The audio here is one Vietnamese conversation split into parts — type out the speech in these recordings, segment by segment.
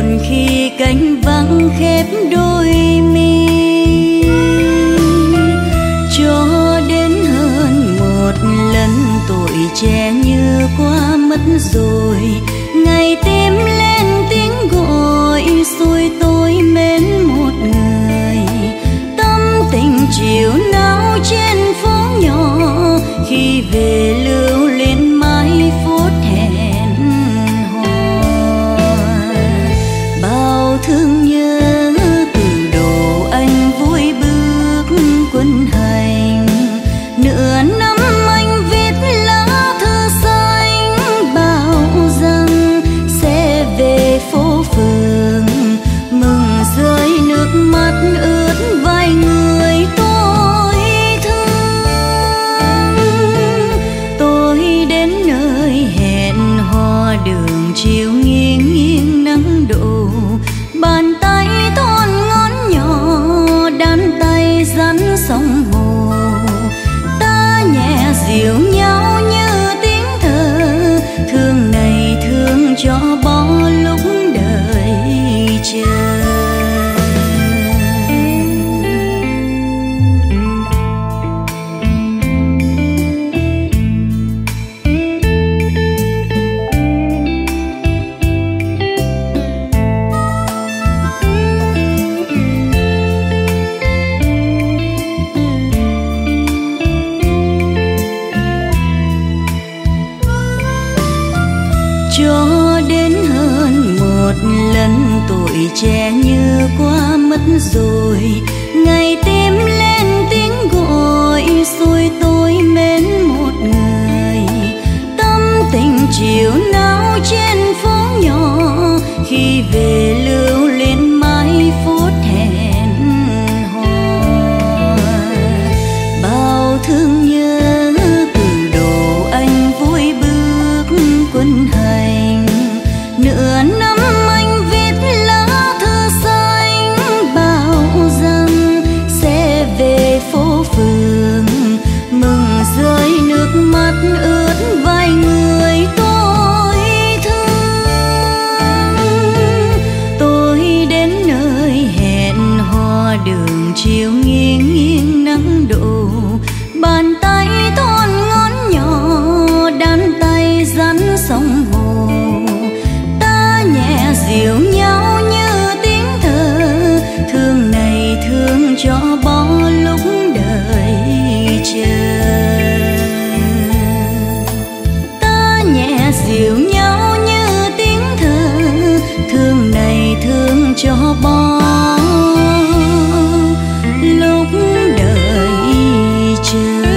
buồn khi cánh vắng khép đôi mi, cho đến hơn một lần tuổi trẻ như qua mất rồi. Ngày tim lên tiếng gọi xuôi tôi mến một người, tâm tình chiều náo trên phố nhỏ khi về lưu lên mãi phút hẹn hò. Bao thương nhớ từ đầu anh vui bước quân hành, nửa năm anh viết lá thư xanh bao rằng sẽ về phố phường, mừng rơi nước mắt ướt vai người tôi thương. Tôi đến nơi hẹn hò đường chiều nghiêng nghiêng nắng đổ, bàn tay thon ngón nhỏ đan tay rắn sóng hồ, ta nhẹ dịu nhau như tiếng thơ, thương này thương cho bỏ lúc đợi chờ. Cho đến hơn một lần tuổi trẻ như qua mất rồi. Ngày tim lên tiếng gọi xuôi tôi mến một người, tâm tình chiều náo trên phố nhỏ khi về lưu lên mãi phút hẹn hò. Bao thương nhớ từ đầu anh vui bước quân hành, nửa năm anh viết lá thư xanh bao rằng sẽ về phố phường, mừng rơi nước mắt ướt vai người tôi thương. Tôi đến nơi hẹn hò đường chiều nghiêng nghiêng nắng đổ, bàn tay thon ngón nhỏ đan tay rắn sóng hồ, ta nhẹ dịu nhau như tiếng thơ, thương này thương cho bỏ lúc đợi chờ. Ta nhẹ dịu nhau như tiếng thơ, thương này thương cho bỏ lúc đợi chờ.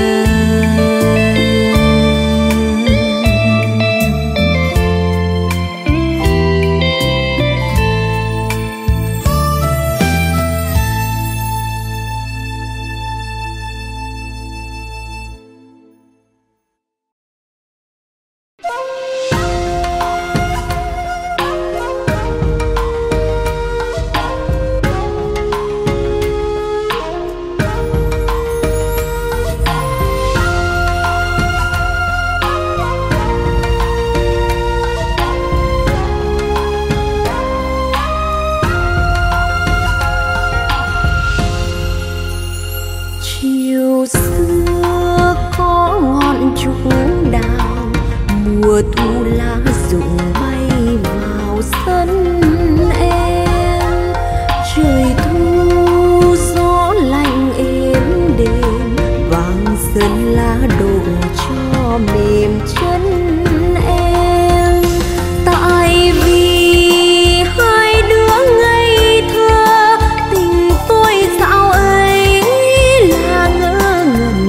Chiều xưa có ngọn trúc đào, mùa thu lá rụng bay vào sân em. Trời thu gió lạnh êm đềm, vàng sơn lá đổ cho mềm chân em. Tại vì hai đứa ngây thơ, tình tôi dạo ấy là ngỡ ngẩn.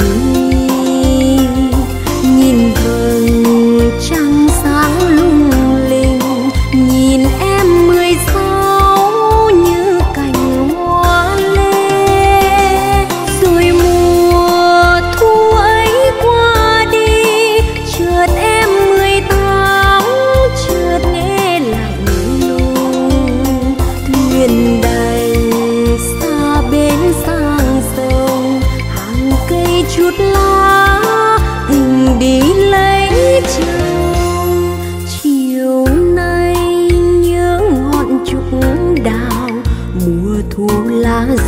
Nhìn vầng trăng sáng lung linh, nhìn em 16 như cành hoa lê. Rồi mùa thu ấy qua đi, chợt em 18 chợt nghe lạnh lùng. Thuyền đành xa bến sang sông, hàng cây chút lá tình đi lấy chồng. Chiều nay nhớ ngọn trúc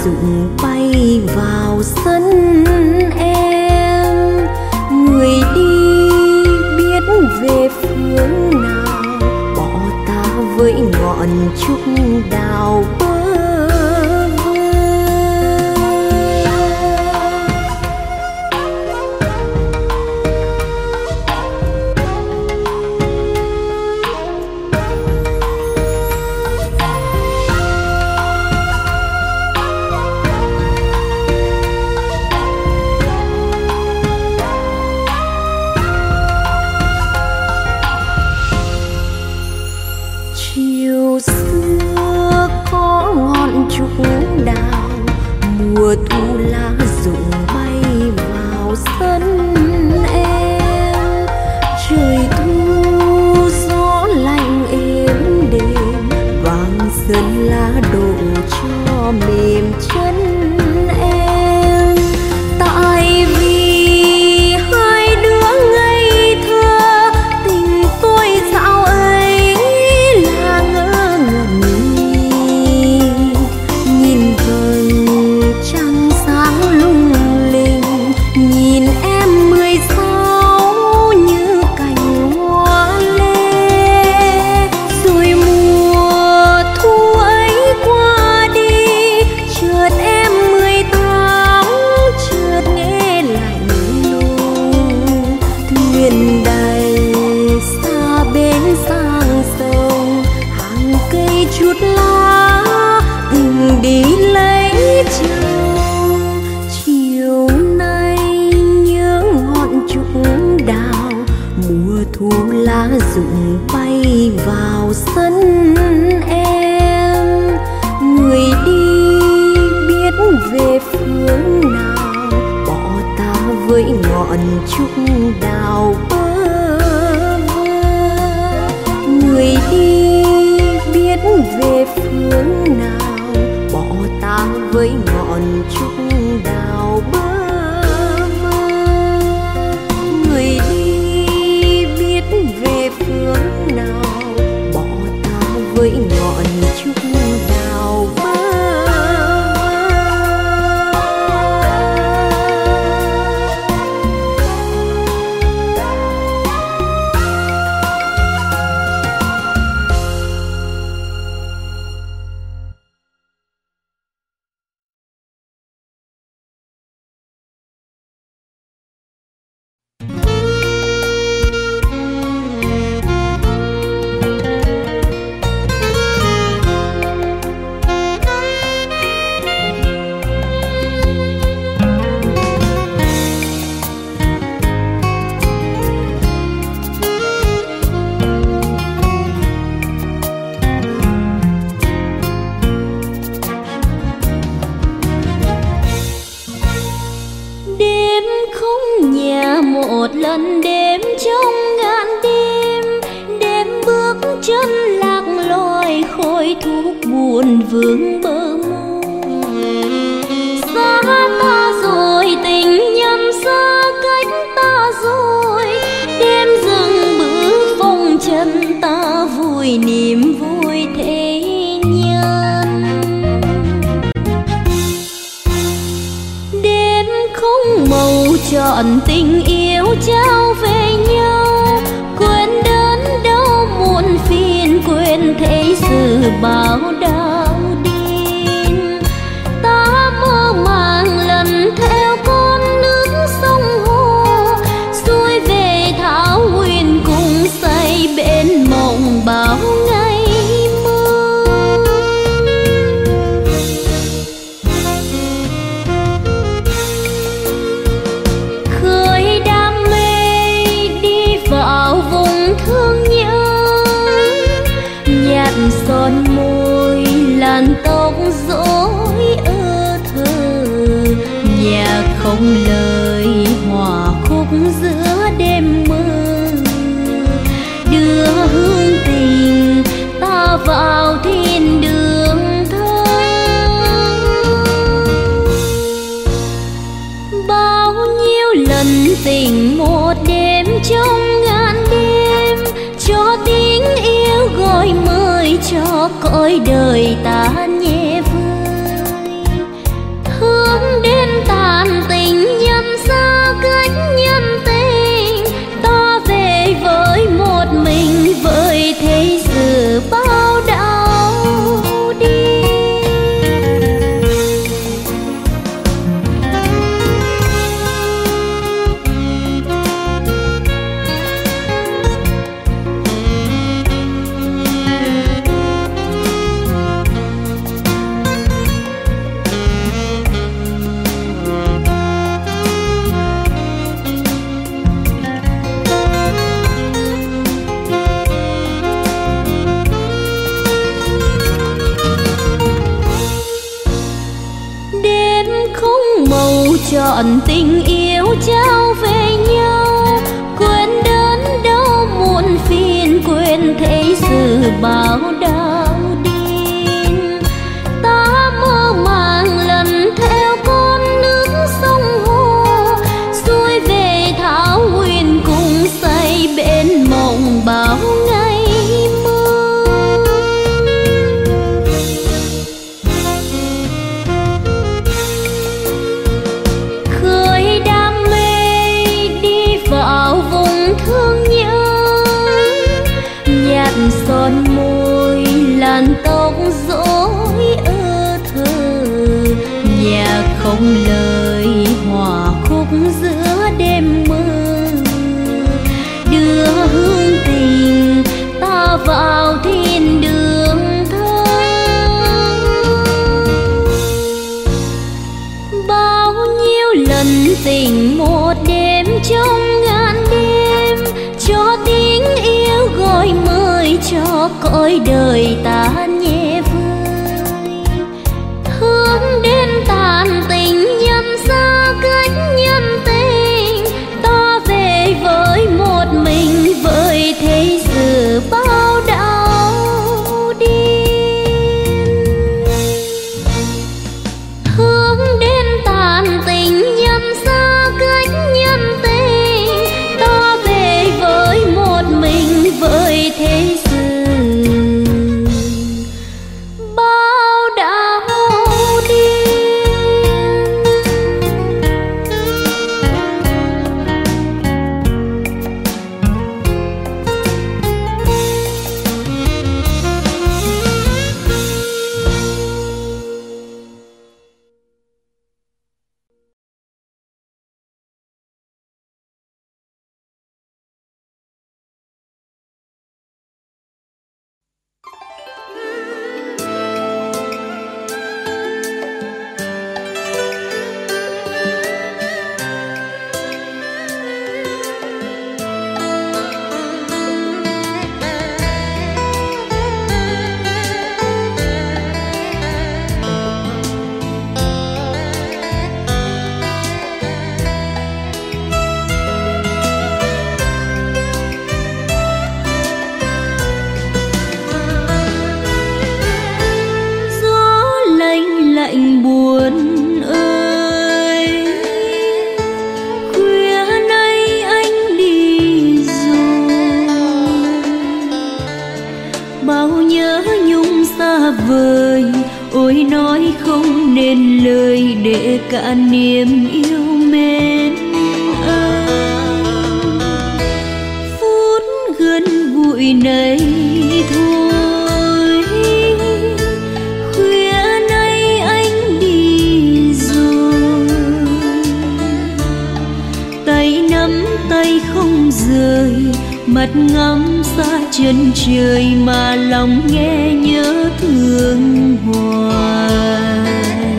rụng bay vào sân em. Người đi biết về phương nào, bỏ ta với ngọn trúc đào bơ vơ. Chiều xưa có ngọn trúc đào, mùa thu lá rụng bay vào sân em. Trời thu gió lạnh êm đềm, vàng sơn lá đổ cho mềm chân em. Tại vì hai đứa ngây thơ, tình tôi dạo ấy là ngỡ ngẩn. Nhìn vầng trăng sáng lung linh, nhìn em 16 như cành hoa lê. Rồi mùa thu ấy qua đi, chợt em 18 chợt nghe lạnh lùng. Thuyền đầy xa bến sang sông, hàng cây chút lá tình đi lấy chồng. Chiều nay nhớ ngọn trúc đào, mùa thu lá rụng bay vào sân em. Người đi biết về phương nào, bỏ ta với ngọn trúc đào bơ vơ. Người đi biết về phương nào, bỏ ta với ngọn trúc đào bơ vơ. Người đi biết về phương nào, bỏ ta với ngọn trúc đào bơ vơ. Đêm không nhà một lần, đêm trong ngàn đêm. Đêm bước chân lạc lối, khói thuốc buồn vương bờ môi. Xa ta rồi, tình nhân xa cách ta rồi. Đêm dừng bước phong trần, ta vui niềm vui thế nhân. Đêm không màu trọn tình yêu trao về nhau, quên đớn đau muộn phiền, quên thế sự bao đau điên. Ta mơ màng lần theo con nước sông hồ, xuôi về thảo nguyên cùng say bên mộng bao ngày mơ. Khơi đam mê đi vào vùng thương nhớ, nhạt son môi làn tóc rối ơ thơ. Nhà không lời hòa khúc giữa đêm mơ, đưa hương tình ta vào thiên đường thơ. Bao nhiêu lần tình một đêm trong ngàn đêm, cho tiếng yêu gọi mời cho cõi đời ta nhẹ vơi. chọn tình yêu trao về nhau, quên đớn đau muộn phiền, quên thế sự bao đau điên. Ta mơ màng lần theo con nước sông hồ, xuôi về thảo nguyên cùng say bên mộng bao ngày mơ. Khơi đam mê đi vào vùng thương nhớ, nhạt son môi làn tóc rối ơ thơ, nhạc không lời hòa khúc giữa đêm mơ, đưa hương tình ta vào thiên đường thơ. Bao nhiêu lần tình một đêm trong ngàn đêm, cho tiếng yêu gọi mời, cho cõi đời ta nhẹ vơi. Hướng đến tàn tình nhân xa cách nhân tình, ta về với một mình với thế sự bao đau điên. Hướng đến tàn tình nhân xa cách nhân tình, ta về với một mình với thế sự bao đau điên. Lạnh buồn ơi, khuya nay anh đi rồi, bao nhớ nhung xa vời, ôi nói không nên lời để cả niềm yêu mến anh. Phút gần gũi này thôi, tay không rời, mắt ngắm xa chân trời mà lòng nghe nhớ thương hoài.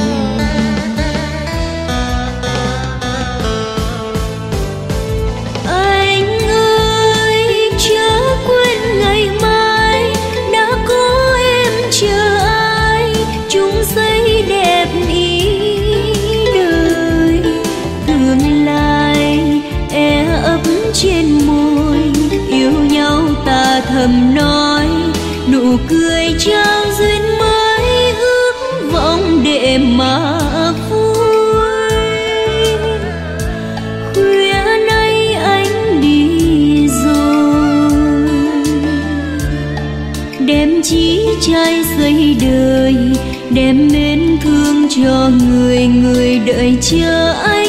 Anh ơi chớ quên ngày mai, đã có em chờ ai chung xây đẹp ý đời. Tương lai e ấp trên môi, yêu nhau ta thầm nói, nụ cười trao duyên mới, ước vọng để mà vui. Khuya nay anh đi rồi, đem chí trai xây đời, đem mến thương cho người, người đợi chờ anh.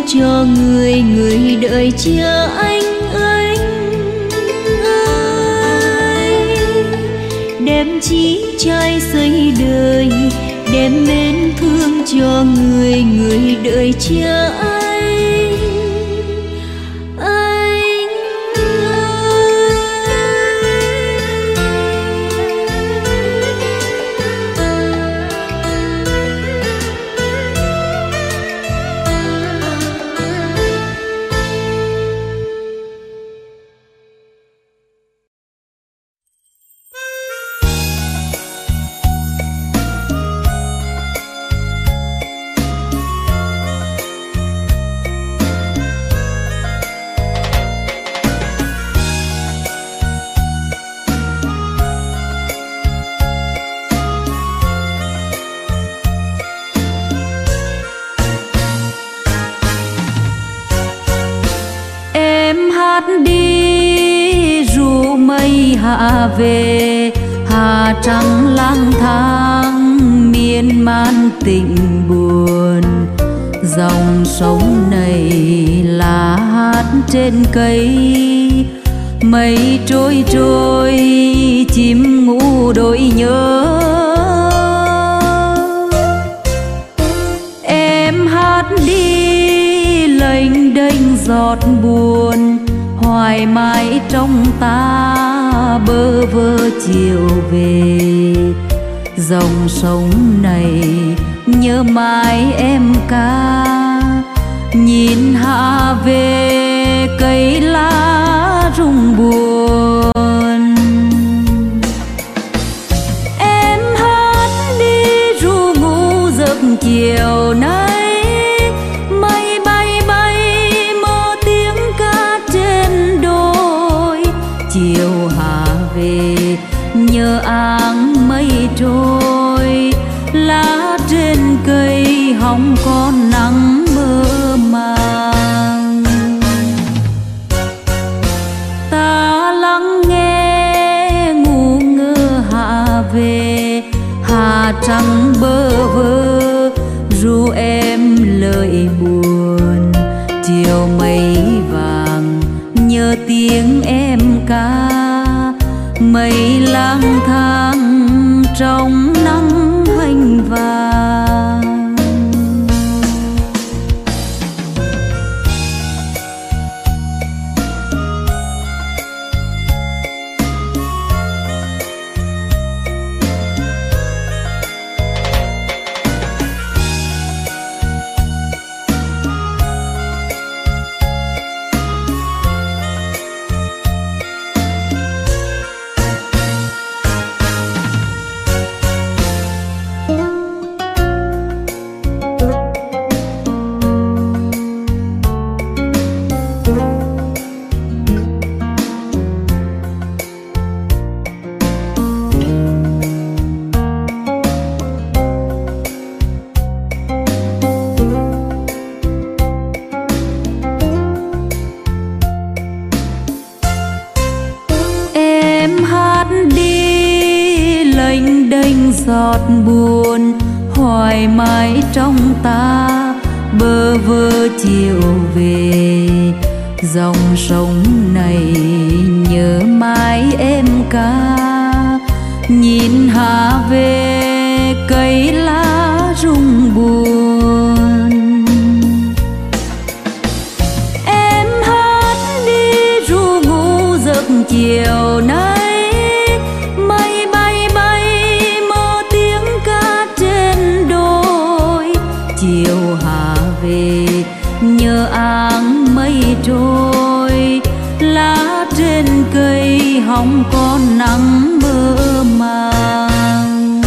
cho người người đợi chờ anh ơi. Đem chí trai xây đời, đem mến thương cho người người đợi chờ anh. đi ru mây hạ về, hà trăng lang thang miên man tình buồn. Dòng sông này là hát trên cây, mây trôi trôi chim ngủ đôi nhớ. Em hát đi lênh đênh giọt buồn, hoài mãi trong ta bơ vơ chiều về. Dòng sông này nhớ mãi em ca, nhìn hạ về cây lá rung buồn. Em hát đi ru ngủ giấc chiều nay, mây bay bay mơ tiếng ca trên đồi. Chiều hạ về nhớ áng mây trôi, lá trên cây hồng còn nắng mơ màng. Ta lắng nghe ngu ngơ hạ về, hà trăng bơ vơ ru em lời buồn. Chiều mây vàng nhớ tiếng em ca, mây lang thang trong nắng hành vàng. Giọt buồn hoài mãi trong ta bơ vơ chiều về. Dòng sông này nhớ mãi em ca, nhìn hạ về cây lá rung buồn. Em hát đi ru ngủ giấc chiều nay, chiều hạ về nhớ áng mây trôi, lá trên cây hồng còn nắng mơ màng.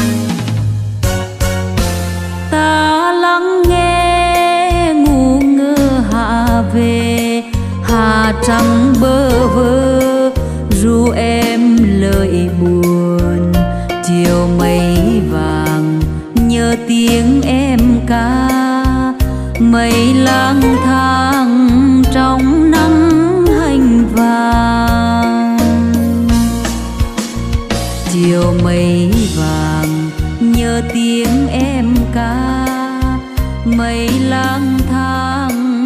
Ta lắng nghe ngu ngơ hạ về, hà trăng bơ vơ ru em lời buồn. Chiều mây vàng nhớ tiếng em ca, mây lang thang trong nắng hành vàng. Chiều mây vàng nhớ tiếng em ca, mây lang thang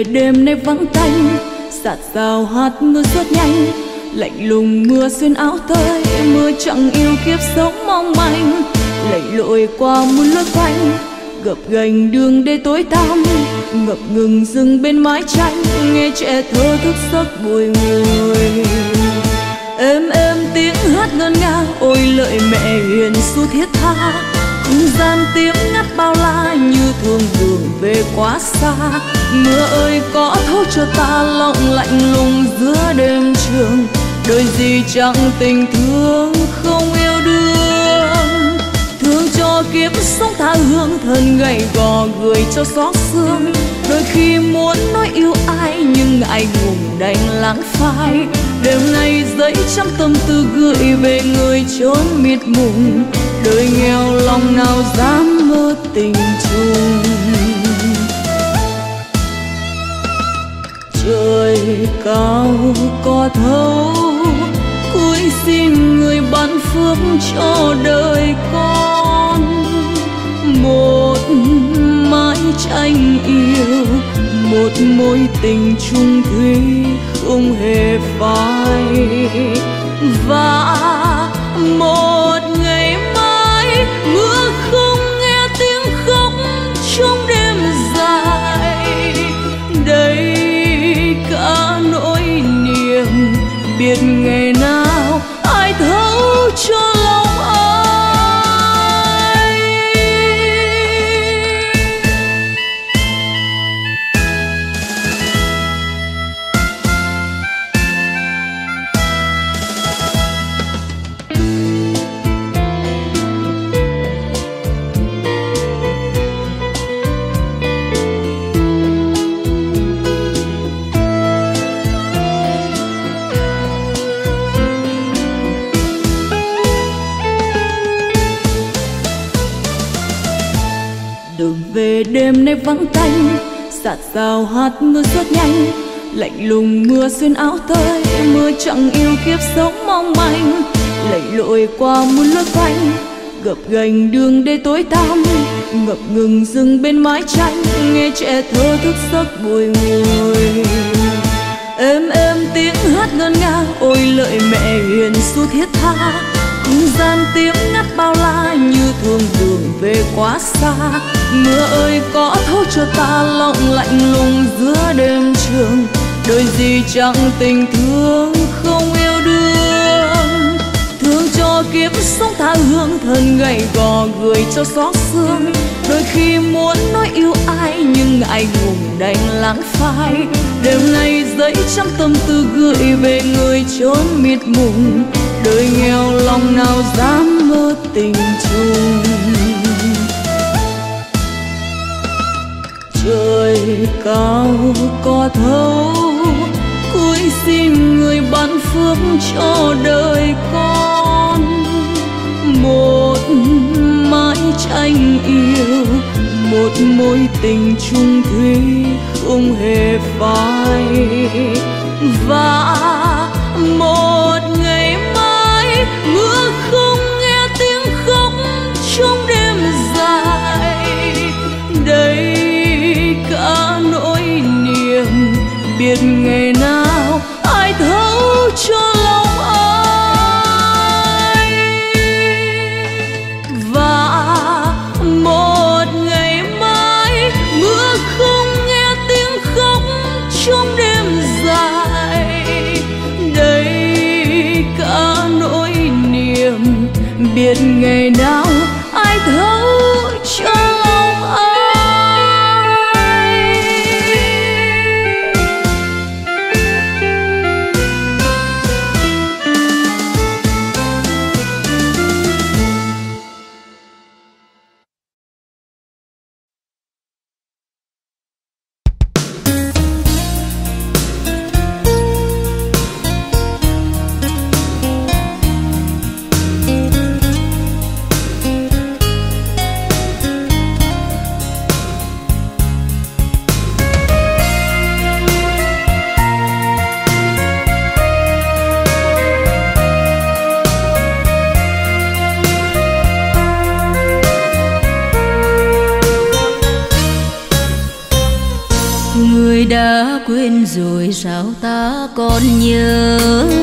về đêm nay vắng tanh, giạt rào hạt mưa rất nhanh, lạnh lùng mưa xuyên áo tơi, mưa chẳng yêu kiếp sống mong manh, lầy lội qua muôn lối quanh, gập ghềnh đường đê tối tăm, ngập ngừng dừng bên mái tranh, nghe trẻ thơ thức giấc bồi hồi. Êm êm tiếng hát ngân nga, ôi lợi mẹ hiền xu thiết tha, không gian tiếng ngắt bao la như thương đường về quá xa. Mưa ơi có thấu cho ta lòng lạnh lùng giữa đêm trường, đời gì chẳng tình thương không yêu đương. Thương cho kiếp sống tha hương, thân gầy gò gửi cho xót xương. Đôi khi muốn nói yêu ai nhưng ngại ngùng đành lãng phai. Đêm nay dẫy trăm tâm tư gửi về người chốn mịt mùng, đời nghèo lòng nào dám mơ tình chung. Trời cao có thấu, cúi xin người ban phước cho đời con. Một mái tranh yêu, một mối tình chung thủy không hề phai. Và một ngày mai mưa không nghe tiếng khóc trong đêm dài. Đây cả nỗi niềm biết ngày nào ai thấu cho lòng ai. Đường về đêm nay vắng tanh, giạt rào hạt mưa rất nhanh, lạnh lùng mưa xuyên áo tơi, mưa chẳng yêu kiếp sống mong manh, lầy lội qua muôn lối quanh, gập ghềnh đường đê tối tăm, ngập ngừng dừng bên mái tranh, nghe trẻ thơ thức giấc bồi hồi. Êm êm tiếng hát ngân nga, ôi lợi mẹ hiền xu thiết tha, không gian tiếng ngắt bao la như thương đường về quá xa. Mưa ơi có thấu cho ta lòng lạnh lùng giữa đêm trường, đời gì chẳng tình thương không yêu đương. Thương cho kiếp sống tha hương, thân gầy gò gửi cho xót xương. Đôi khi muốn nói yêu ai nhưng ngại ngùng đành lãng phai. Đêm nay dẫy trăm tâm tư gửi về người chốn mịt mùng, đời nghèo lòng nào dám mơ tình chung. Trời cao có thấu, cúi xin người ban phước cho đời con. Một mái tranh yêu, một mối tình chung thủy không hề phai. Và một ngày mai mưa không nghe tiếng khóc trong đêm dài. Đây cả nỗi niềm biết ngày nào ai thấu cho lòng ai. Và một ngày mai mưa không nghe tiếng khóc trong đêm dài. Đây cả nỗi niềm biết ngày nào ai thấu cho lòng ai. đã quên rồi sao ta còn nhớ,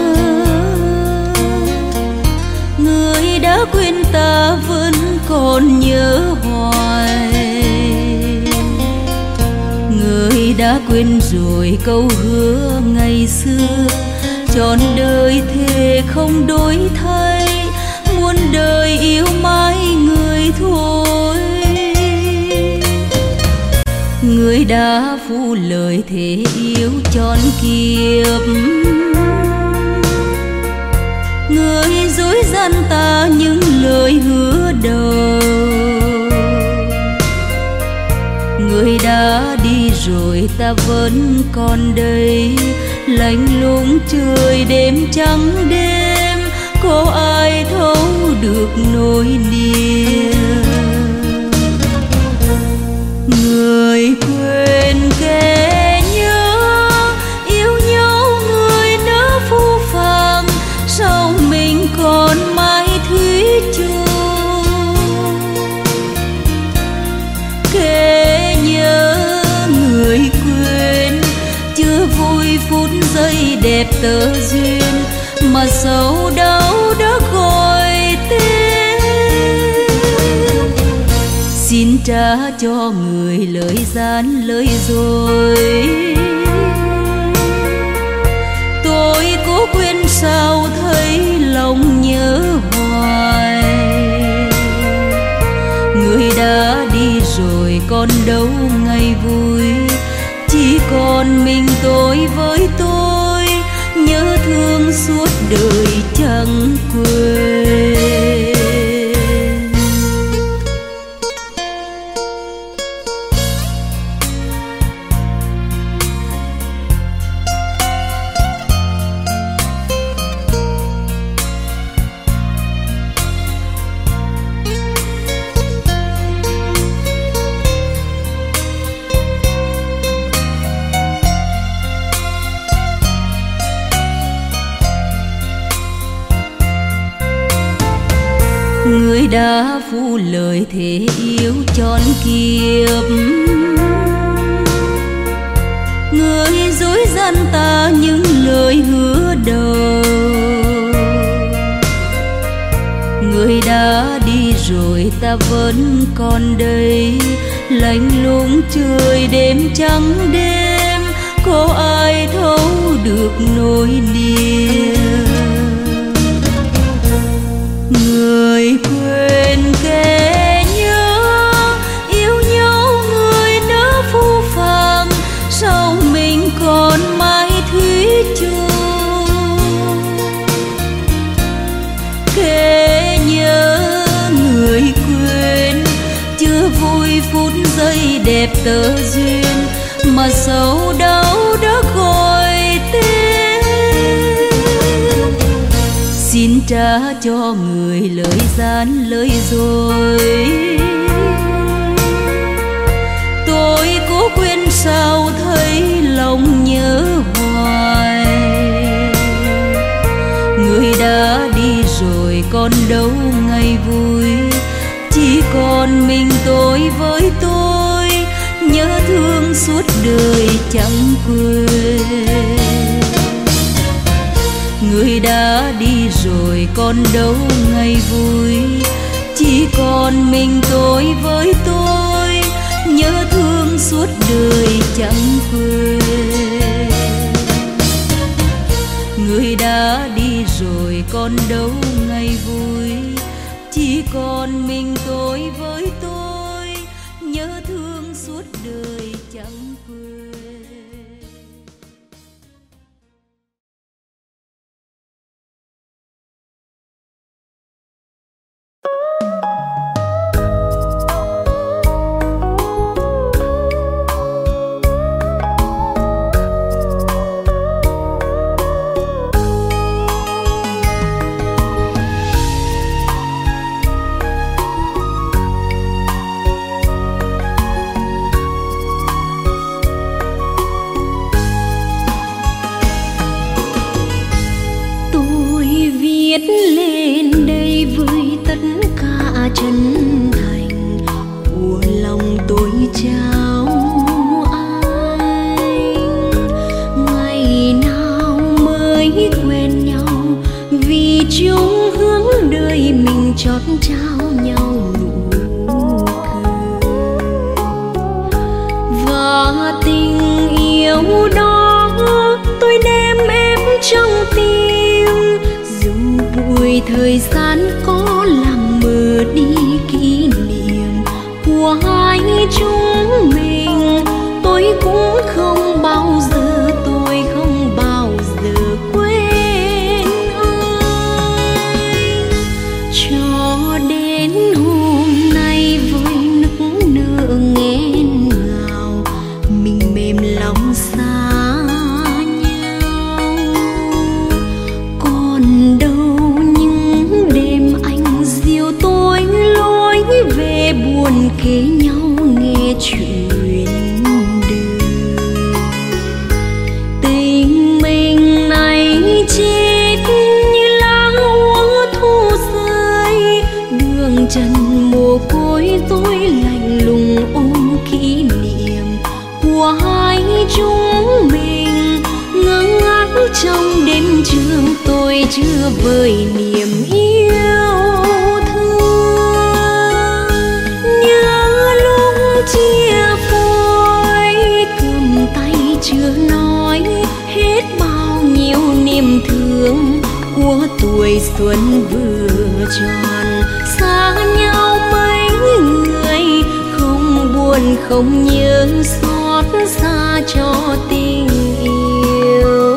người đã quên ta vẫn còn nhớ hoài. Người đã quên rồi câu hứa ngày xưa, trọn đời thề không đổi thay, muôn đời yêu mãi người thôi. Người đã phụ lời thề yêu trọn kiếp, người dối gian ta những lời hứa đầu. Người đã đi rồi ta vẫn còn đây, lạnh lùng trời đêm trắng đêm, có ai thấu được nỗi niềm. Người quên kẻ nhớ, yêu nhau người nỡ phũ phàng, sao mình còn mãi thủy chung. Kẻ nhớ người quên, chưa vui phút giây đẹp tơ duyên, mà sâu đau đã gọi tên. Xin trả cho người lời gian lời dối, tôi cố quên sao thấy lòng nhớ hoài. Người đã đi rồi còn đâu ngày vui, chỉ còn mình tôi với tôi, nhớ thương suốt đời chẳng quên. Người đã phụ lời thề yêu trọn kiếp, người dối gian ta những lời hứa đầu. Người đã đi rồi ta vẫn còn đây, lạnh lùng trời đêm trắng đêm, có ai thấu được nỗi niềm. Người quên kẻ nhớ, yêu nhau người nỡ phũ phàng, sao mình còn mãi thủy chung. Kẻ nhớ người quên, chưa vui phút giây đẹp tơ duyên, mà sâu đau đã gọi tên. Xin trả cho người lời gian lời dối, tôi cố quên sao thấy lòng nhớ hoài. Người đã đi rồi còn đâu ngày vui, chỉ còn mình tôi với tôi, nhớ thương suốt đời chẳng quên. Người đã đi rồi còn đâu ngày vui, chỉ còn mình tôi với tôi, nhớ thương suốt đời chẳng quên. Người đã đi rồi còn đâu ngày vui, chỉ còn mình tôi với tôi, nhớ thương suốt đời chẳng quên. chân thành của lòng tôi trao ai. chót trao nhau nụ cười. Và tình yêu đó tôi đem ép trong tim, dù bụi thời gian có làm mờ đi kỷ niệm của hai chúng mình. Tôi cũng không bao giờ, tôi không bao giờ quên anh. Cho đến hôm nay với nức nở nghẹn ngào, mình mềm lòng xa nhau. Còn đâu những đêm anh dìu tôi lối về buồn kể nhau nghe chuyện đời. Tình mình này chết như lá úa thu rơi, đường trần mồ côi tôi lạnh lùng ôm kỷ niệm của hai chúng mình. Ngơ ngác trong đêm trường tôi chưa vơi niềm yêu thương. Nhớ lúc chia phôi cầm tay chưa nói hết bao nhiêu niềm thương của tuổi xuân vừa tròn. Xa nhau mấy người không buồn không nhớ xót xa cho tình yêu.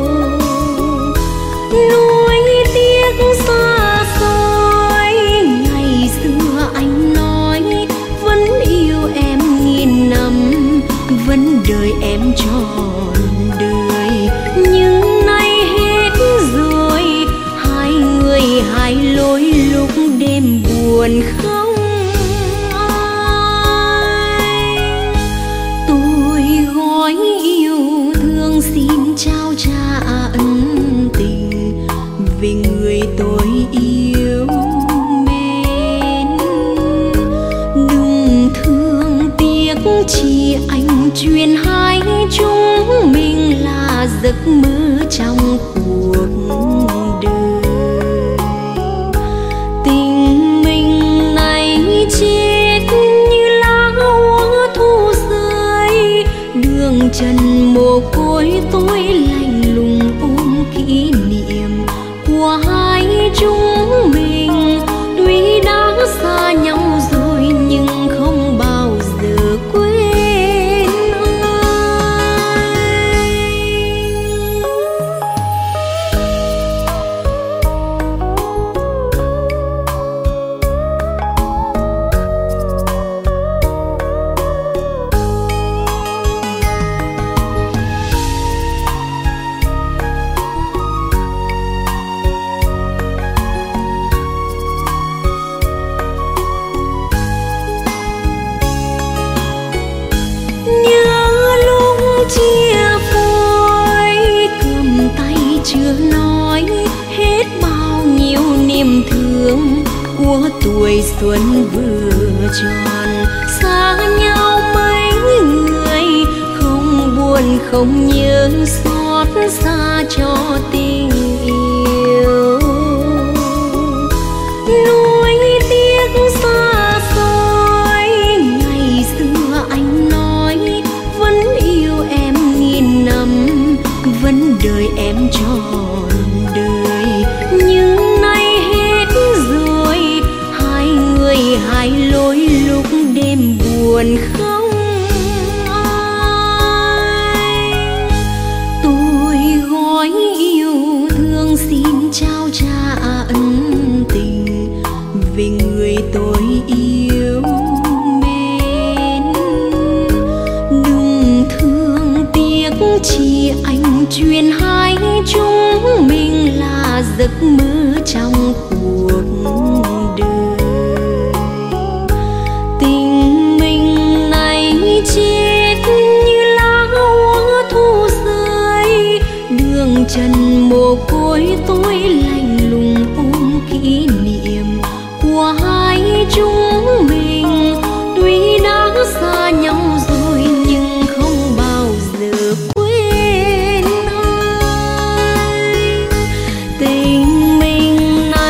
Nuối tiếc xa xôi ngày xưa anh nói vẫn yêu em nghìn năm, vẫn đợi em trọn đời. Nhưng nay hết rồi, hai người hai lối lúc đêm buồn không ai. Tôi gói yêu thương xin trao trả ân tình vì người tôi yêu mến. Đừng thương tiếc chỉ anh truyền hai chúng mình là giấc mơ trong cuộc đời. Tình mình này chết như lá úa thu rơi, đường trần mồ côi tôi lạnh lùng ôm kỷ niệm của hai chúng mình. Tuy đã xa nhau rồi nhưng không bao giờ quên ai. Nhớ lúc chia phôi cầm tay chưa nói hết bao nhiêu niềm thương của tuổi xuân vừa tròn. Xa nhau mấy người không buồn không nhớ xót xa cho tình yêu. Nuối tiếc xa xôi ngày xưa anh nói vẫn yêu em nghìn năm, vẫn đợi em trọn đời. Nhưng nay hết rồi, hai người hai lối lúc đêm buồn không ai. Tôi gói yêu thương xin trao trả ân tình vì người tôi yêu mến. Đừng thương tiếc chỉ anh truyền hai chúng mình là giấc mơ trong cuộc đời. Tình mình này chết như lá úa thu rơi, đường trần mồ côi tôi lạnh lùng ôm kỷ niệm của hai chúng mình. Tuy đã xa nhau rồi nhưng không bao giờ quên ai. Tình mình này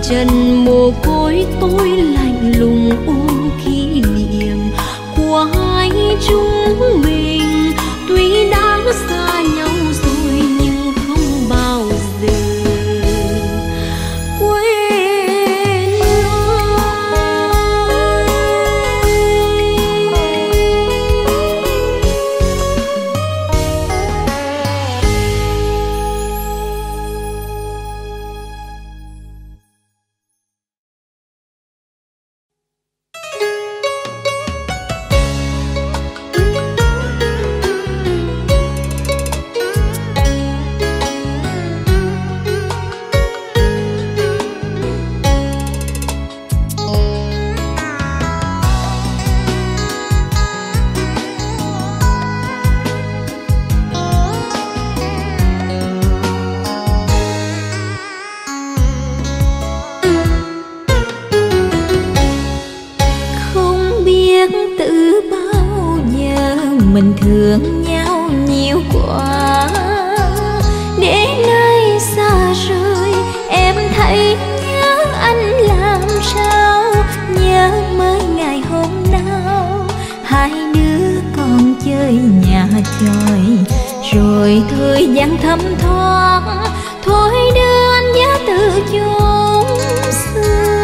trần mồ côi tôi lạnh lùng ôm kỷ niệm của hai chúng mình. Tuy đã xa nhau rồi nhưng không bao giờ quên tự bao giờ mình thương nhau nhiều quá. Để nơi xa rời em thấy nhớ anh làm sao, nhớ mới ngày hôm nào hai đứa còn chơi nhà tròi. Rồi thời gian thấm thoát thôi đưa anh giá từ chốn xưa.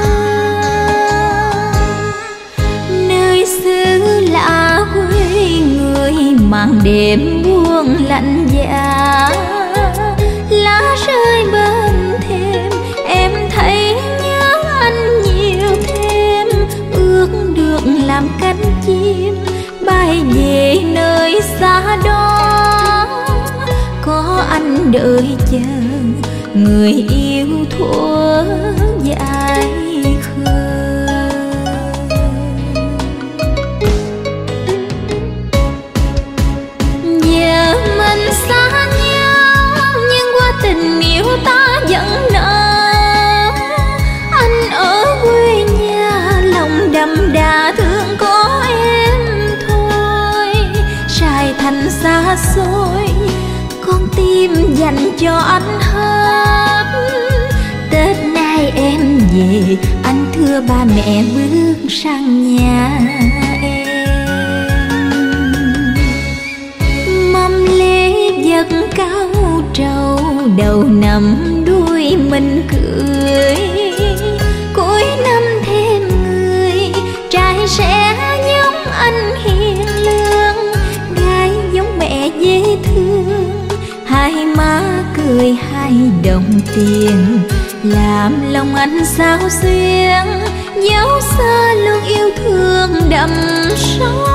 Nơi xứ lạ quê người màn đêm buông lạnh giá, lá rơi bên thềm em thấy nhớ anh nhiều thêm. Ước được làm cánh chim bay về nơi xa đó, có anh đợi chờ người yêu thuở dại khờ. Giờ mình xa nhau nhưng qua tình yêu ta vẫn nợ. Anh ở quê nhà lòng đậm đà thương có em thôi. Sài Thành xa xôi con tim dành cho anh hết. Tết nay em về anh thưa ba mẹ bước sang nhà em. Mâm lễ vật cao trầu đầu năm đuôi mình cười. Cuối năm thêm người trai sẽ giống anh hiền lương, gái giống mẹ dễ thương. Hai má cười hai đồng tiền làm lòng anh sao xuyên. Dẫu xa luôn yêu thương đậm sâu.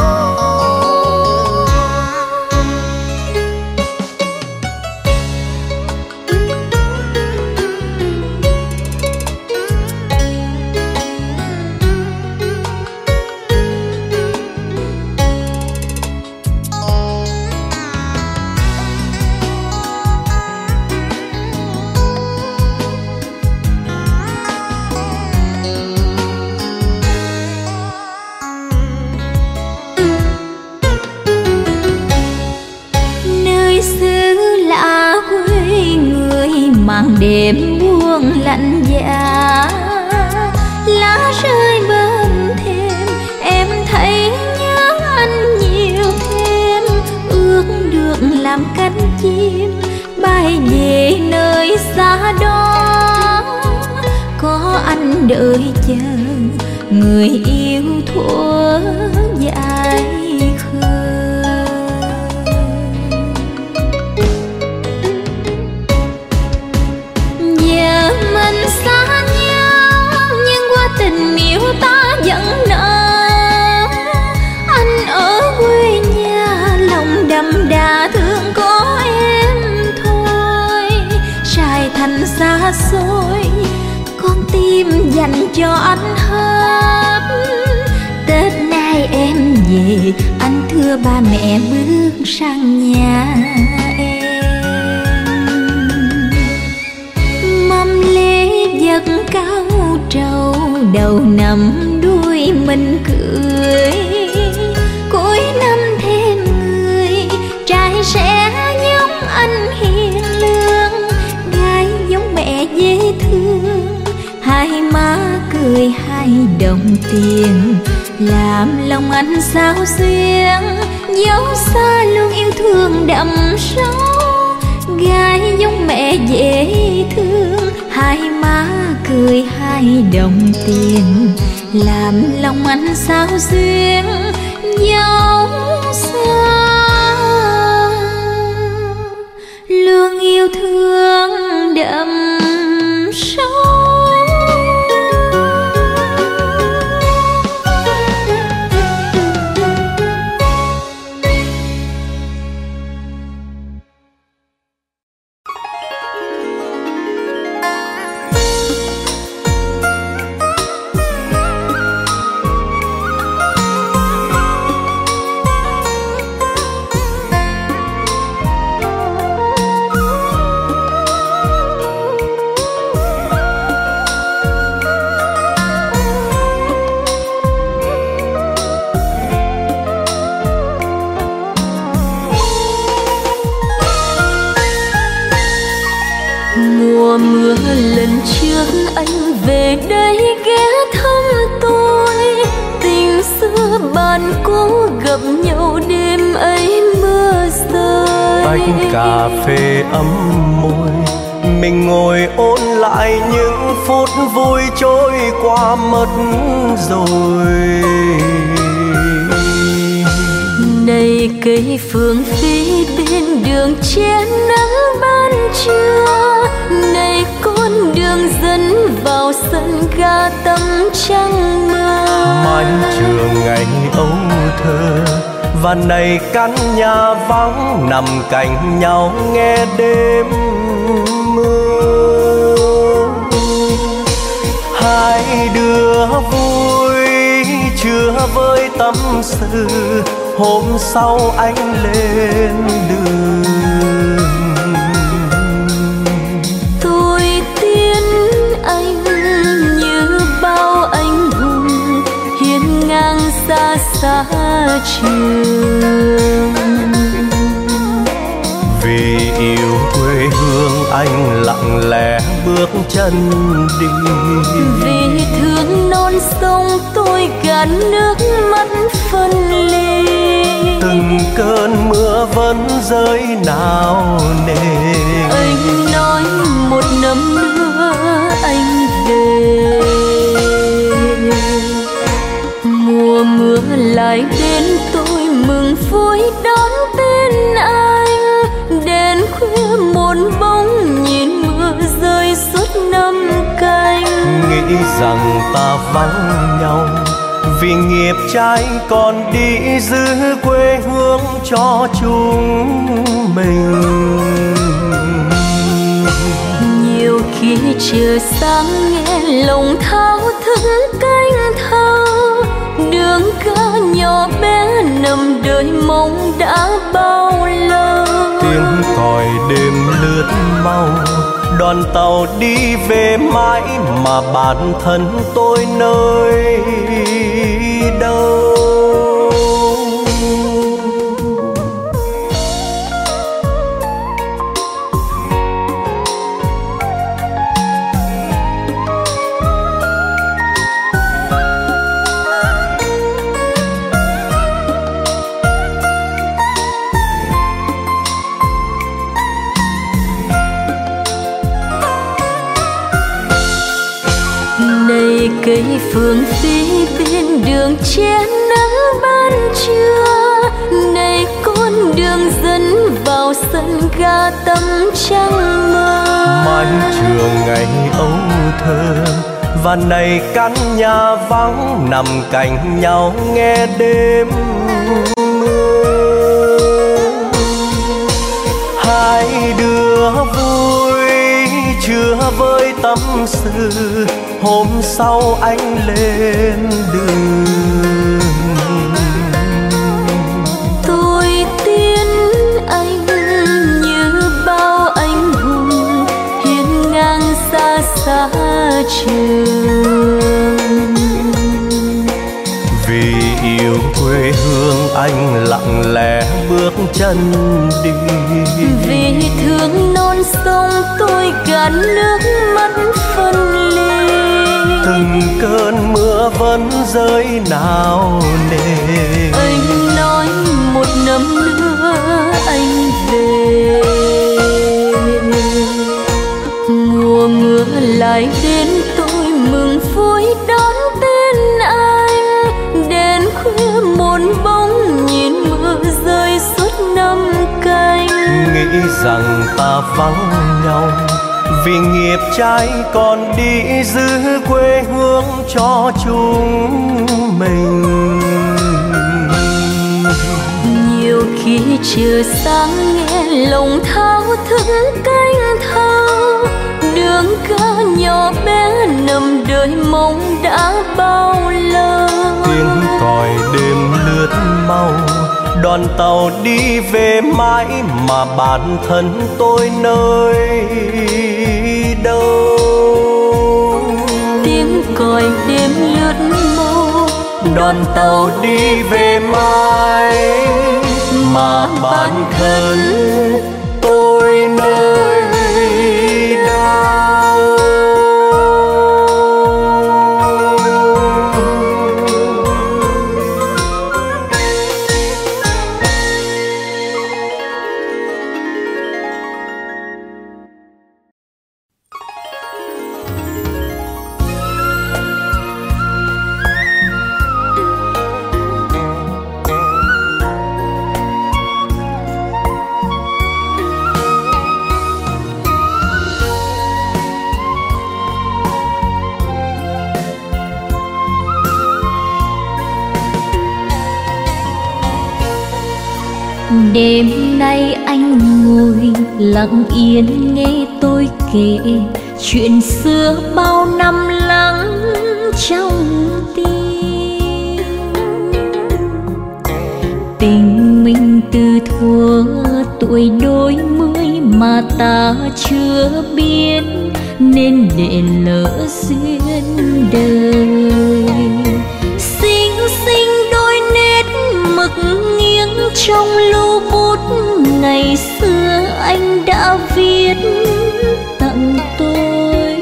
Màn đêm buông lạnh giá, lá rơi bên thềm em thấy nhớ anh nhiều thêm. Ước được làm cánh chim bay về nơi xa đó, có anh đợi chờ người yêu thuở dại khờ. Mình xa nhau nhưng qua tình yêu ta vẫn nợ. Anh ở quê nhà lòng đậm đà thương có em thôi. Sài Thành xa xôi con tim dành cho anh hết. Tết nay em về anh thưa ba mẹ bước sang nhà em. Vật cao trầu đầu năm đuôi mình cười. Cuối năm thêm người trai sẽ giống anh hiền lương, gái giống mẹ dễ thương. tiền, làm lòng anh sao xuyên, dấu xa luôn yêu thương đậm sâu. Gái giống mẹ dễ thương, hai má cười hai đồng tiền, làm lòng anh sao xuyên, dấu xa lương yêu thương đậm sâu. Mùa mưa lần trước anh về đây ghé thăm tôi, tình xưa bạn cố gặp nhau đêm ấy mưa rơi. Tách cà phê ấm môi, mình ngồi ôn lại những phút vui trôi qua mất rồi. Này cây phương phi bên đường che nắng ban trưa, này con đường dẫn vào sân ga tắm trăng mưa. Mái trường ngày ấu thơ và này căn nhà vắng nằm cạnh nhau nghe đêm mưa. Hai đứa vui chưa với tâm sự, hôm sau anh lên đường. Tôi tiến anh như bao anh hùng hiên ngang xa xa trường. Vì yêu quê hương anh lặng lẽ bước chân đi, vì thương non sông tôi gạt nước mắt phân ly. từng cơn mưa vẫn rơi nào nề. Anh nói một năm nữa anh về, mùa mưa lại đến tôi mừng vui đón tên anh. Đến khuya một bóng nhìn mưa rơi suốt năm canh, Nghĩ rằng ta vắng nhau vì nghiệp trai còn đi giữ quê hương cho chúng mình. nhiều khi chiều sáng nghe lòng thao thức canh thao. Đường ca nhỏ bé nằm đợi mong đã bao lâu. Tiếng còi đêm lướt mau, đoàn tàu đi về mãi mà bản thân tôi nơi đâu. Này cây phương phi bên đường che nắng ban trưa, này con đường dẫn vào sân ga tắm trăng mơ. Mái trường ngày ấu thơ và này căn nhà vắng nằm cạnh nhau nghe đêm mưa. Hai đứa vui chưa với tâm sự, hôm sau anh lên đường. Tôi tiến anh như bao anh hùng hiên ngang xa xa trường. Vì yêu quê hương anh lặng lẽ bước chân đi, vì thương non sông tôi gạt nước mắt phân ly. từng cơn mưa mưa vẫn rơi nào nề. Anh nói một năm nữa anh về, mùa mưa lại đến tôi mừng vui đón tên anh. Đến khuya một bóng nhìn mưa rơi suốt năm canh. Nghĩ rằng ta vắng nhau vì nghiệp trai còn đi giữ quê hương cho chúng mình. Nhiều khi chiều sáng nghe lòng thao thức cánh thơ, đường ca nhỏ bé nằm đợi mong đã bao lâu. Tiếng còi đêm lướt mau, đoàn tàu đi về mãi mà bản thân tôi nơi đâu. Tiếng còi đêm lướt mau, đoàn tàu đi về mãi mà bản thân tôi nơi đâu. Đêm nay anh ngồi lặng yên nghe tôi kể chuyện xưa bao năm lắng trong tim. Tình mình từ thuở tuổi đôi mươi mà ta chưa biết, nên để lỡ duyên đời. Xinh xinh đôi nét mực nghiêng trong lưu bút ngày xưa anh đã viết tặng tôi.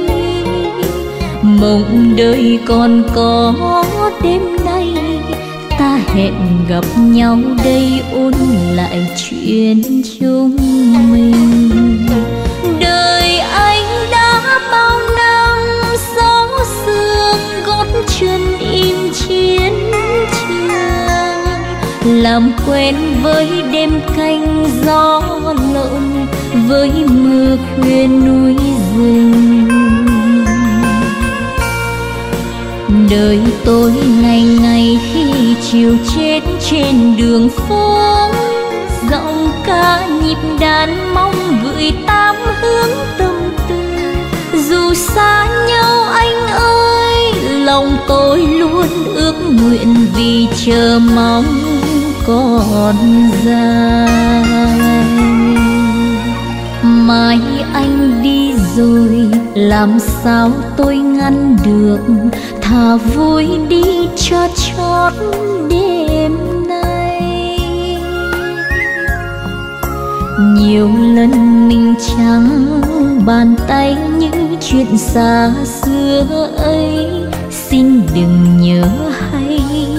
Mộng đời còn có đêm nay, ta hẹn gặp nhau đây ôn lại chuyện chúng mình. Đời anh đã bao năm gió sương gót chân im chiến trường, làm quen với đêm canh gió lộn, với mưa khuya núi rừng. Đời tôi ngày ngày khi chiều chết trên đường phố, giọng ca nhịp đàn mong gửi tám hướng tâm tư. Dù xa nhau anh ơi, lòng tôi luôn ước nguyện vì chờ mong còn dài. Mai anh đi rồi làm sao tôi ngăn được, thà vui đi cho chót đêm nay. Nhiều lần mình chẳng bàn tay những chuyện xa xưa ấy, xin đừng nhớ hay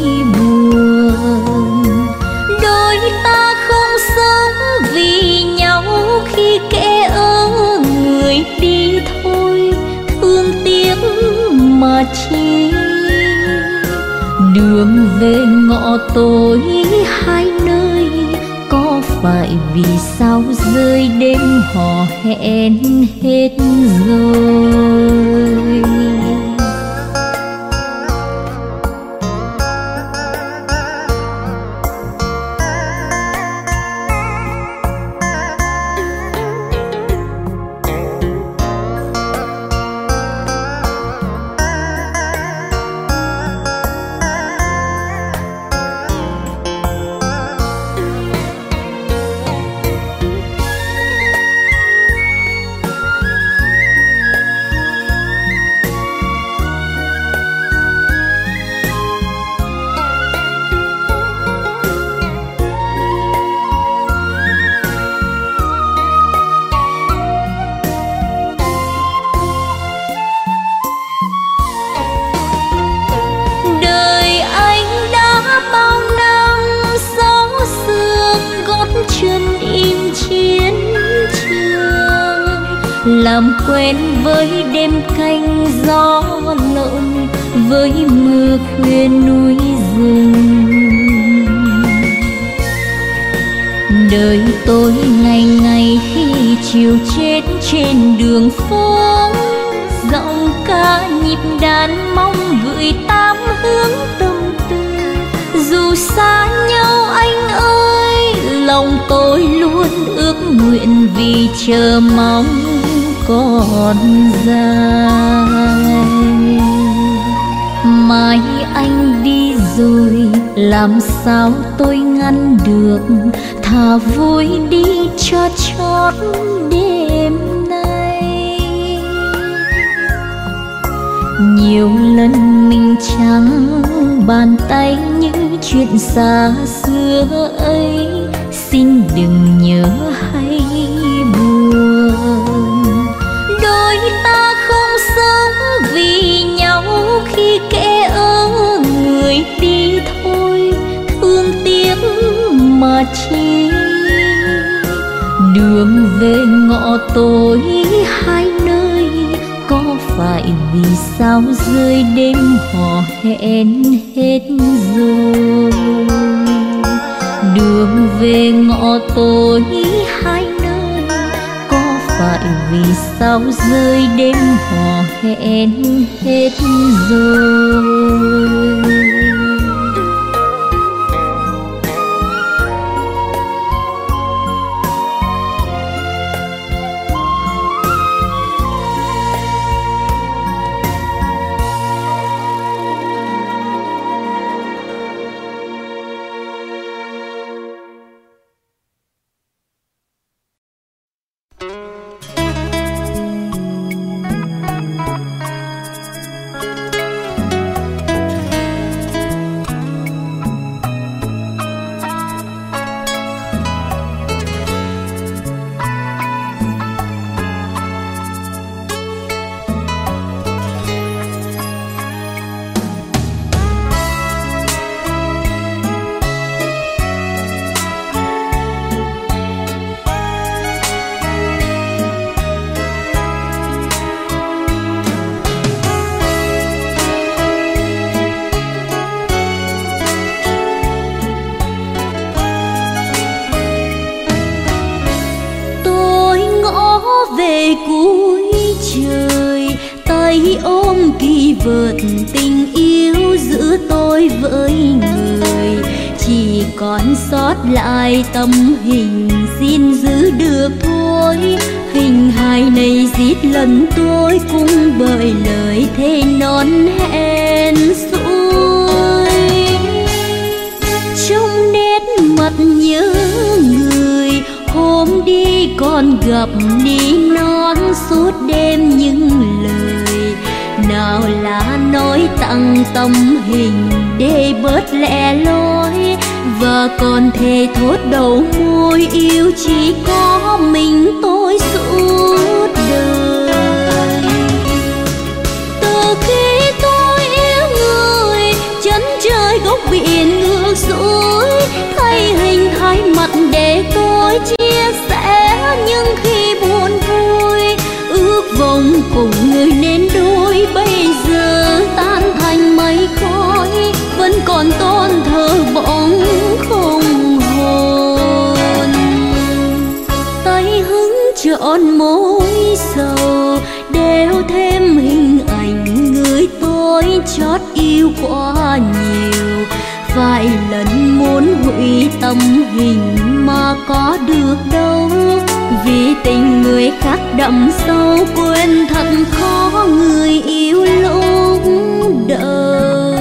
buồn. Đôi ta không sống vì nhau khi kẻ ở người đi thôi, thương tiếc mà chi. Đường về ngõ tối hai nơi, có phải vì sao rơi đêm hò hẹn hết rồi. làm quen với đêm canh gió lộn, với mưa khuya núi rừng. Đời tôi ngày ngày khi chiều chết trên đường phố, giọng ca nhịp đàn mong gửi tám hướng tâm tư. Dù xa nhau anh ơi, lòng tôi luôn ước nguyện vì chờ mong còn dài. Mai anh đi rồi làm sao tôi ngăn được, thà vui đi cho chót đêm nay. Nhiều lần mình chẳng bàn tay những chuyện xa xưa ấy, xin đừng nhớ hay buồn. Đôi ta không sống vì nhau khi kẻ ở người đi thôi, thương tiếc mà chi. Đường về ngõ tối hai nơi, có phải vì sao rơi đêm hò hẹn hết rồi. Đường về ngõ tối hai nơi, có phải vì sao rơi đêm hò hẹn hết rồi. vượt tình yêu giữa tôi với người, chỉ còn sót lại tâm hình xin giữ được thôi. Hình hài này giết lần tôi cũng bởi lời thề non hẹn xuôi. Trong nét mặt nhớ người, hôm đi còn gặp ní non suốt đêm những lời. Nào là nói tặng tâm hình để bớt lẻ loi, và còn thề thốt đầu môi yêu chỉ có mình tôi suốt đời. Từ khi tôi yêu người, chân trời góc biển ngược xuôi, thay hình thay mặt để tôi chia sẻ những khi buồn vui. Ước vọng cùng người nên đôi bây giờ tan thành mây khói, vẫn còn tôn thờ bóng không hồn. Tay hứng trọn môi sầu, đeo thêm hình ảnh người tôi chót yêu quá nhiều. Vài lần muốn hủy tâm hình mà có được đâu, vì tình người khác đậm sâu quên thật khó người yêu lúc đầu.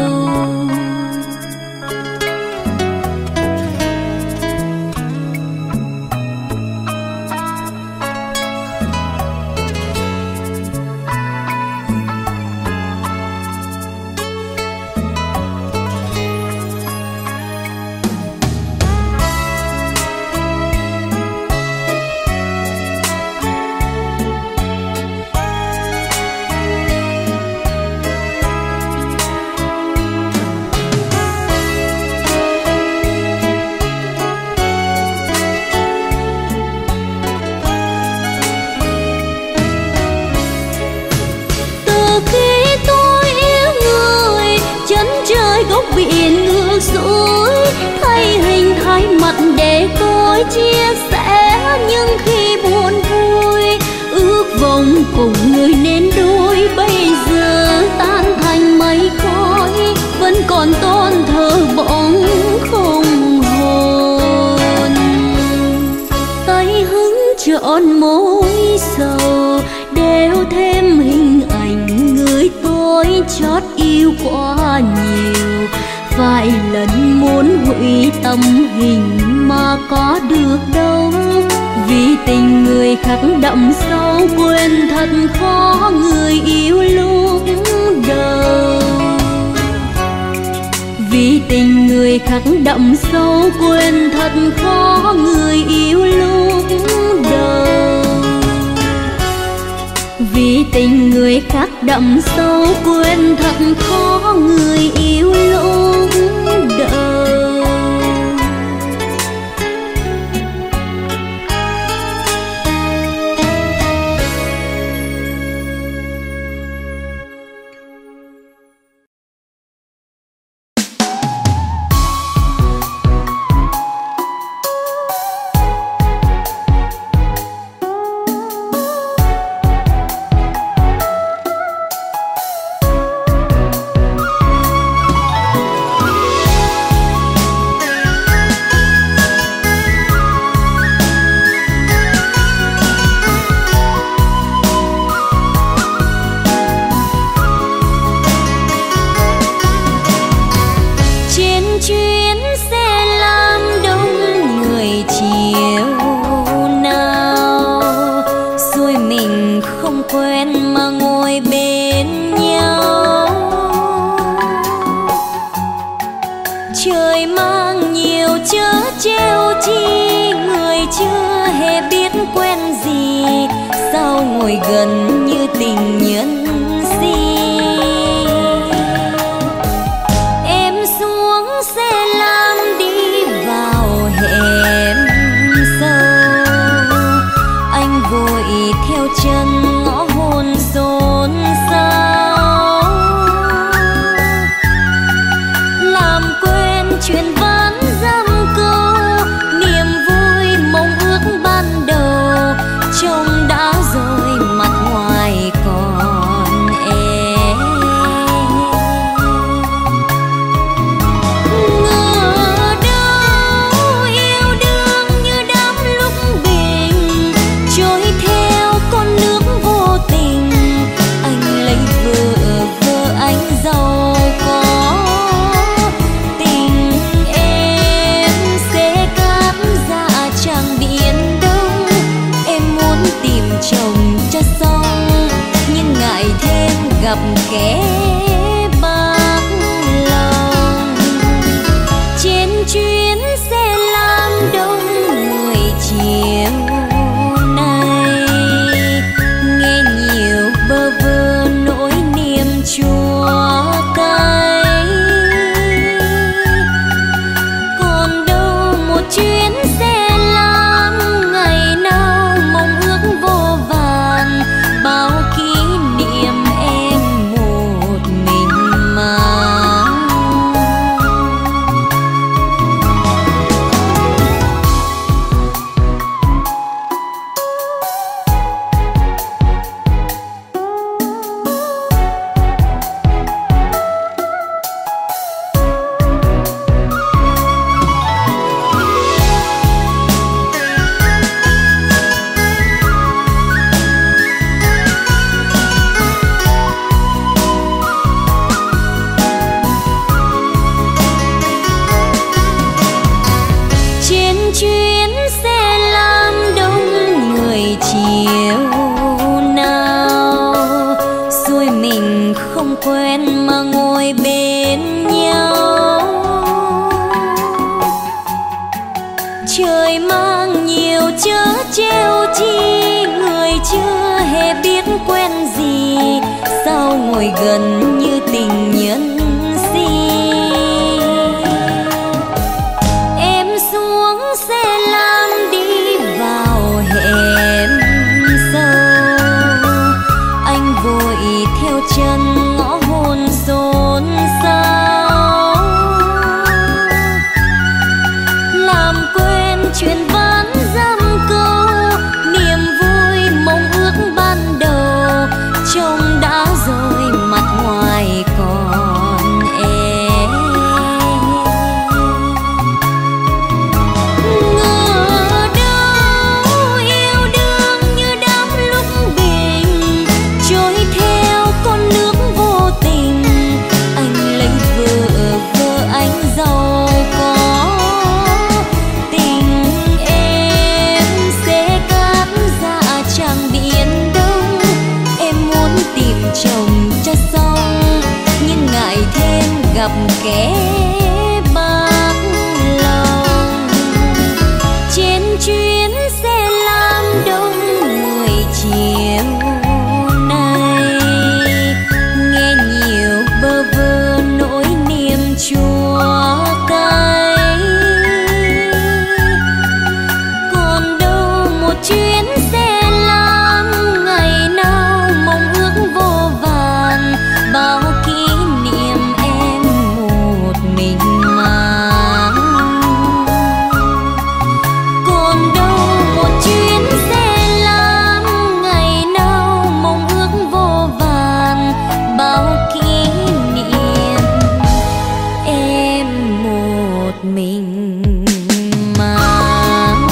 mặt để tôi chia sẻ những khi buồn vui. Ước vọng cùng người nên đôi bây giờ tan thành mây khói, vẫn còn tôn thờ bóng không hồn. Tay hứng trọn môi sầu đeo thêm hình ảnh người tôi chót yêu quá nhiều. Vài lần muốn hủy tâm hình mà có được đâu, vì tình người khắc đậm sâu quên thật khó người yêu lúc đầu. Vì tình người khắc đậm sâu quên thật khó người yêu lúc đầu. Vì tình người khắc đậm sâu quên thật khó người yêu lúc đầu. làm quên chồng cho xong, nhưng ngại thêm gặp kẻ bạc lòng. Trên chuyến xe lam đông người chiều nay, nghe nhiều bơ vơ nỗi niềm chua cay. Còn đâu một chuyến xe lam ngày nào mong ước vô vàn, bao kỷ niệm em một mình mang. Còn đâu một chuyến xe lam ngày nào mong ước vô vàn, bao kỷ niệm em một mình mang.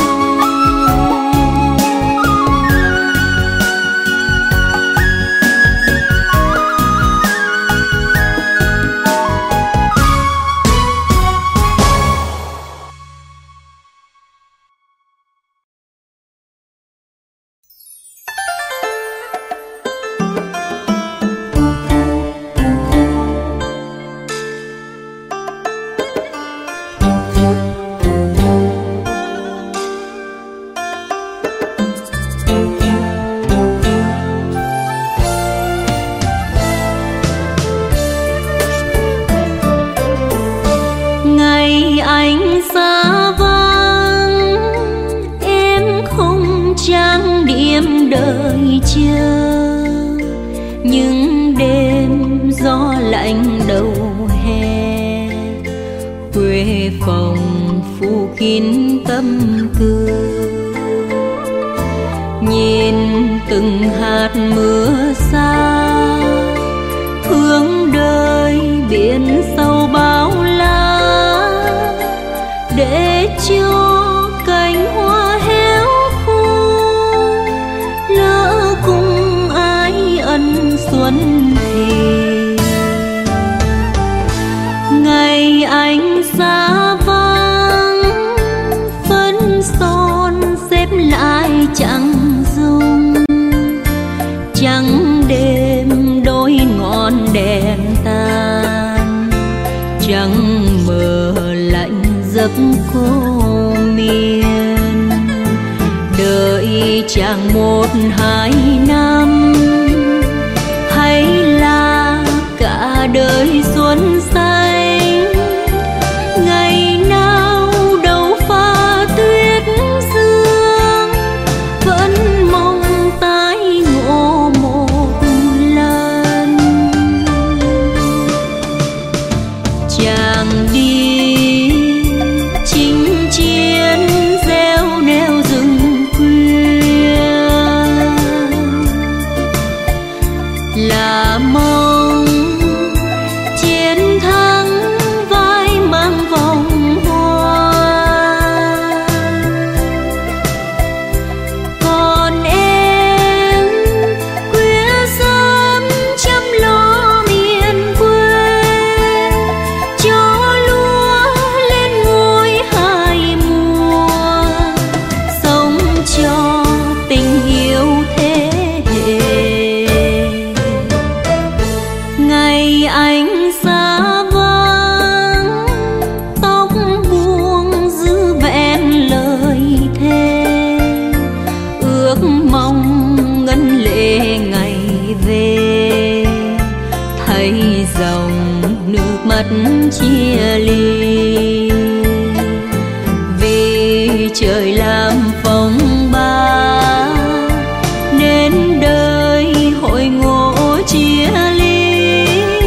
Ngày anh xa vắng, em không trang điểm đợi chờ, những đêm gió lạnh đầu hè, quê phòng phủ kín tâm tư. Nhìn từng hạt mưa xa, hướng đời biển sâu bao la, để cho cánh hoa héo khô, lỡ cùng ai ân xuân thì. Ngày anh xa vắng, phấn son xếp lại chẳng dung, trắng đêm đôi ngọn đèn tan, trắng mờ lạnh giấc cô miên. Đợi chàng 1-2 năm, hay là cả đời xuân xanh, ngày nào đâu pha tuyết sương, vẫn mong tái ngộ một lần. Chàng đi chinh chiến gieo neo rừng khuya, là mong chiến thắng vai mang vòng hoa. Còn em khuya sớm chăm lo miền quê, cho lúa lên ngôi 2 mùa, sống cho tình yêu thế hệ. Ngày anh xa vắng, tóc buông giữ vẹn lời thề, ước mong ngân lệ ngày về, thấy dòng nước mắt chia ly. Vì trời làm phong ba, nên đời hội ngộ chia ly,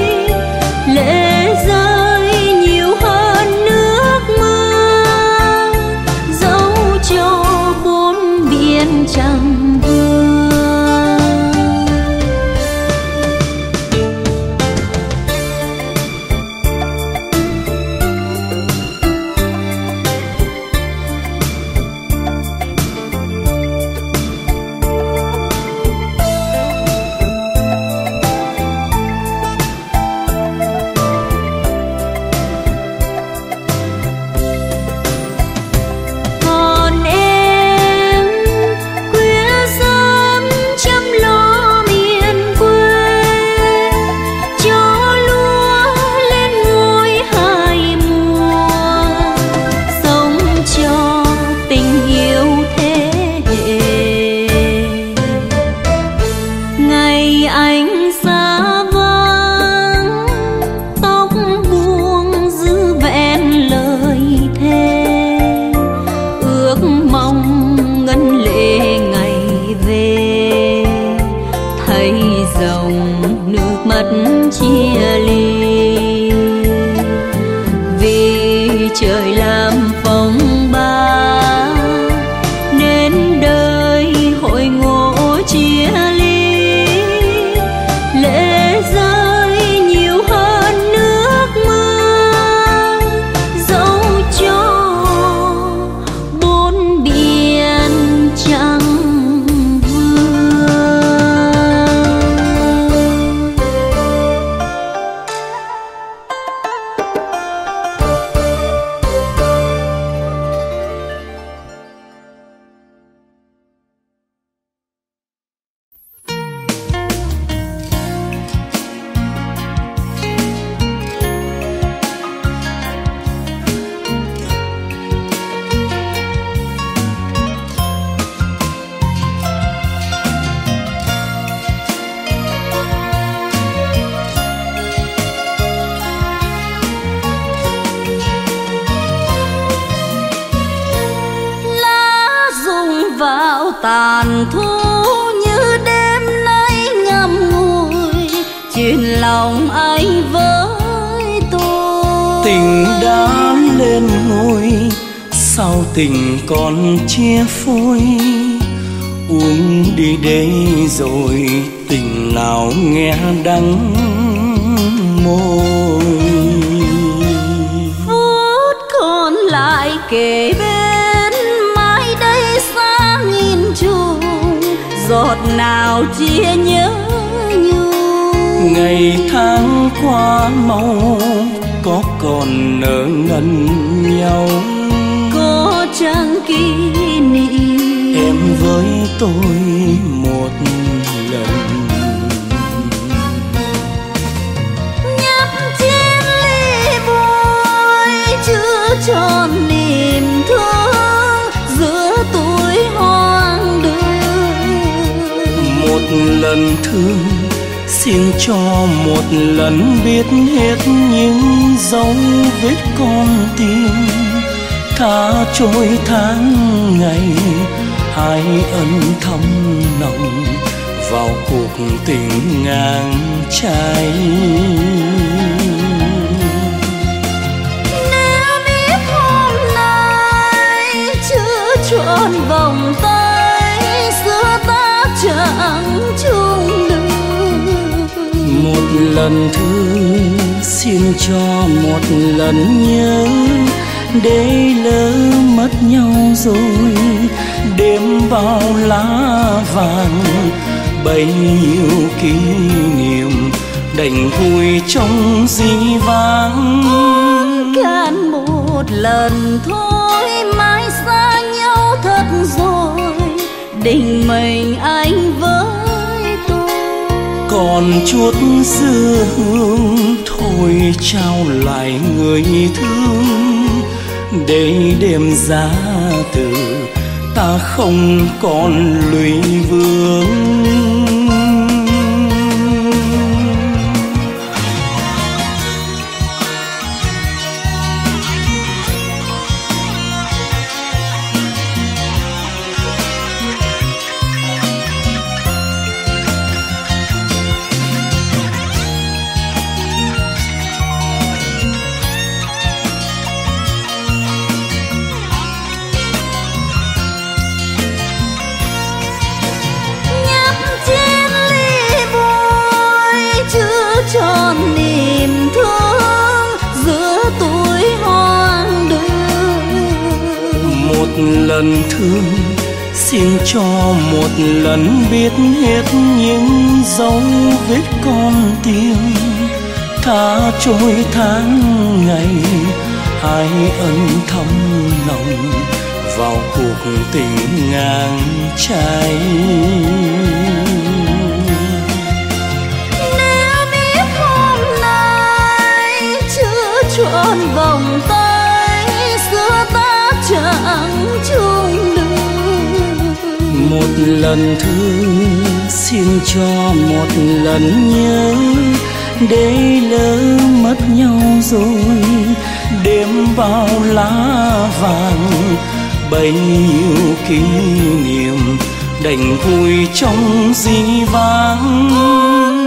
lệ rơi nhiều hơn nước mưa, dẫu cho 4 biển chẳng vương. dòng nước mắt chia ly. Vì trời làm phong ba nên đời hội ngộ chia ly, lệ rơi nhiều hơn nước mưa, dẫu cho bốn biển chẳng tàn thu như đêm nay ngậm ngùi, chuyện lòng anh với tôi. Tình đã lên ngôi, sao tình còn chia phôi? Uống đi đây rồi tình nào nghe đắng môi. Phút còn lại kề bên, mai đây xa nghìn trùng, giọt nào chia nhớ nhung. Ngày tháng qua mau, có còn nợ ngần nhau? Có chăng kỷ niệm em với tôi một lần? nhấp chén ly vui chưa tròn niềm thương giữa tuổi hoang đường. Một lần thương xin cho một lần biết hết những dấu vết con tim. Thả trôi tháng ngày hai ân thâm nồng vào cuộc tình ngang trái. Nếu biết hôm nay chưa trọn vòng tay, xưa ta chẳng chung đường. Một lần thương xin cho một lần nhớ, để lỡ mất nhau rồi đêm bao lá vàng. Bấy nhiêu kỷ niệm đành vui trong dĩ vãng. Can một lần thôi mai xa nhau thật rồi, định mệnh anh với tôi. Còn chút dư hương thôi trao lại người thương, để đêm giá từ ta không còn lụy vương. Tròn niềm thương giữa tuổi hoang đường. Một lần thương xin cho một lần biết hết những dấu vết con tim. Thả trôi tháng ngày hai ân thâm nồng vào cuộc tình ngang trái. Trọn vòng tay xưa ta chẳng chung đường. Một lần thương xin cho một lần nhớ, để lỡ mất nhau rồi đêm bao lá vàng. Bấy nhiêu kỷ niệm đành vui trong dĩ vãng.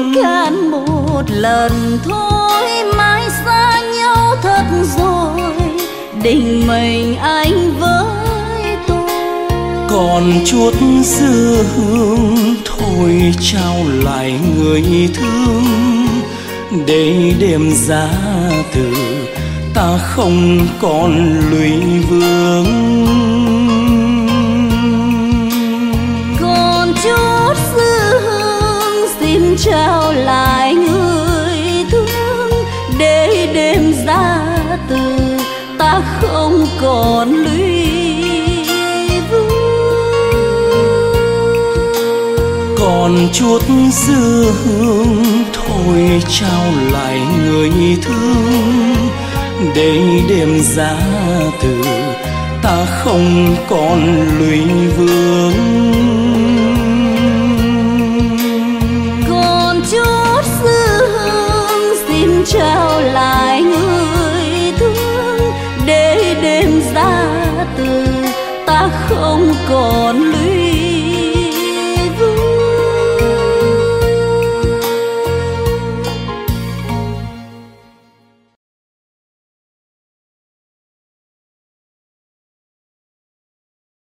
lần thôi, mãi xa nhau thật rồi, định mệnh anh với tôi. Còn chút dư hương thôi trao lại người thương, để đêm giá từ ta không còn lụy vương. Còn chút dư hương xin trao lại người thương, để đêm giá từ ta không còn lụy vương. Còn chút dư hương thôi trao lại người thương, để đêm giá từ ta không còn lụy vương.